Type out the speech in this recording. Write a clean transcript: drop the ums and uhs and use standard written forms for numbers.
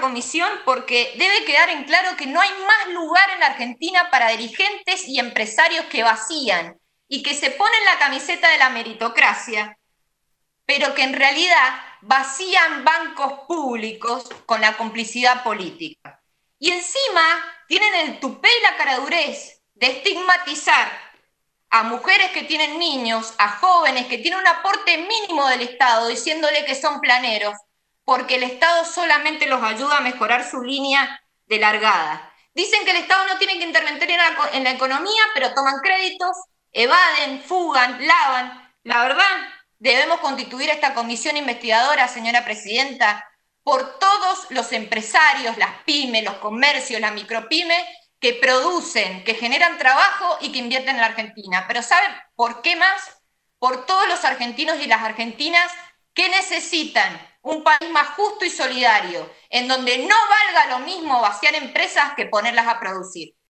comisión porque debe quedar en claro que no hay más lugar en la Argentina para dirigentes y empresarios que vacían y que se ponen la camiseta de la meritocracia, pero que en realidad vacían bancos públicos con la complicidad política. Y encima tienen el tupé y la caradurez de estigmatizar a mujeres que tienen niños, a jóvenes que tienen un aporte mínimo del Estado, diciéndole que son planeros, porque el Estado solamente los ayuda a mejorar su línea de largada. Dicen que el Estado no tiene que intervenir en la economía, pero toman créditos, evaden, fugan, lavan. La verdad, debemos constituir esta comisión investigadora, señora presidenta, por todos los empresarios, las pymes, los comercios, las micropymes, que producen, que generan trabajo y que invierten en la Argentina. Pero ¿saben por qué más? Por todos los argentinos y las argentinas que necesitan un país más justo y solidario, en donde no valga lo mismo vaciar empresas que ponerlas a producir.